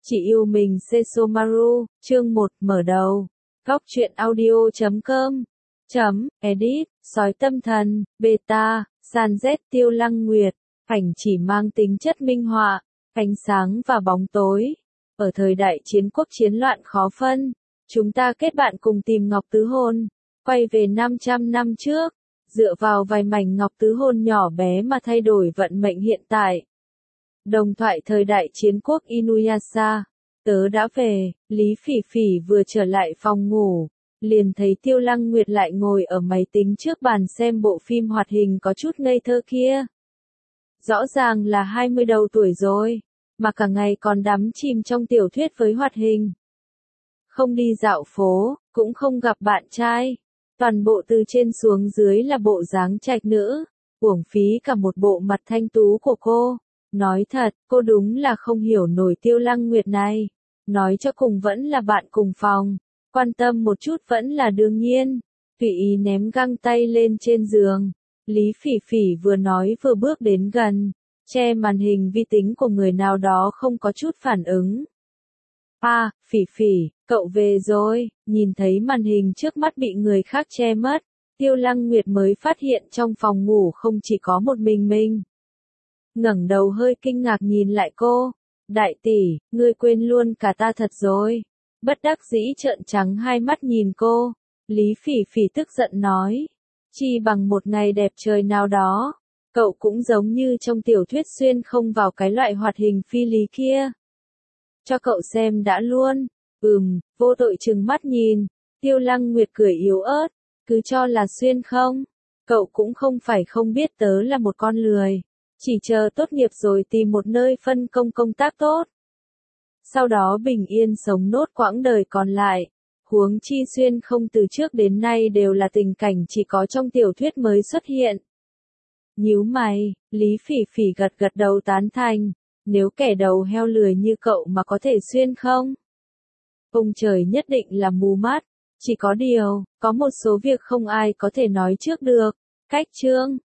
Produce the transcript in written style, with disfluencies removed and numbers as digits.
Chị yêu mình Sesomaru, chương 1 mở đầu. Góc truyện audio.com Edit, sói tâm thần, beta, San Z Tiêu Lăng Nguyệt. Ảnh chỉ mang tính chất minh họa, ánh sáng và bóng tối. Ở thời đại chiến quốc chiến loạn khó phân, chúng ta kết bạn cùng tìm ngọc tứ hôn, quay về 500 năm trước, dựa vào vài mảnh ngọc tứ hôn nhỏ bé mà thay đổi vận mệnh hiện tại. Đồng thoại thời đại chiến quốc Inuyasha. Tớ đã về, Lý Phỉ Phỉ vừa trở lại phòng ngủ, liền thấy Tiêu Lăng Nguyệt lại ngồi ở máy tính trước bàn xem bộ phim hoạt hình có chút ngây thơ kia. Rõ ràng là 20 đầu tuổi rồi, mà cả ngày còn đắm chìm trong tiểu thuyết với hoạt hình. Không đi dạo phố, cũng không gặp bạn trai, toàn bộ từ trên xuống dưới là bộ dáng trạch nữ, uổng phí cả một bộ mặt thanh tú của cô. Nói thật, cô đúng là không hiểu nổi Tiêu Lăng Nguyệt này. Nói cho cùng vẫn là bạn cùng phòng, quan tâm một chút vẫn là đương nhiên. Tùy ý ném găng tay lên trên giường. Lý Phỉ Phỉ vừa nói vừa bước đến gần, che màn hình vi tính của người nào đó không có chút phản ứng. À, Phỉ Phỉ, cậu về rồi. Nhìn thấy màn hình trước mắt bị người khác che mất, Tiêu Lăng Nguyệt mới phát hiện trong phòng ngủ không chỉ có một mình. Ngẩng đầu hơi kinh ngạc nhìn lại cô. Đại tỷ, ngươi quên luôn cả ta thật rồi. Bất đắc dĩ trợn trắng hai mắt nhìn cô. Lý Phỉ Phỉ tức giận nói. Chi bằng một ngày đẹp trời nào đó. Cậu cũng giống như trong tiểu thuyết xuyên không vào cái loại hoạt hình phi lý kia. Cho cậu xem đã luôn. Vô tội trừng mắt nhìn. Tiêu Lăng Nguyệt cười yếu ớt. Cứ cho là xuyên không. Cậu cũng không phải không biết tớ là một con lười. Chỉ chờ tốt nghiệp rồi tìm một nơi phân công công tác tốt. Sau đó bình yên sống nốt quãng đời còn lại. Huống chi xuyên không từ trước đến nay đều là tình cảnh chỉ có trong tiểu thuyết mới xuất hiện. Nhíu mày, Lý Phỉ Phỉ gật đầu tán thành. Nếu kẻ đầu heo lười như cậu mà có thể xuyên không? Ông trời nhất định là mù mắt. Chỉ có điều, có một số việc không ai có thể nói trước được. Cách chương,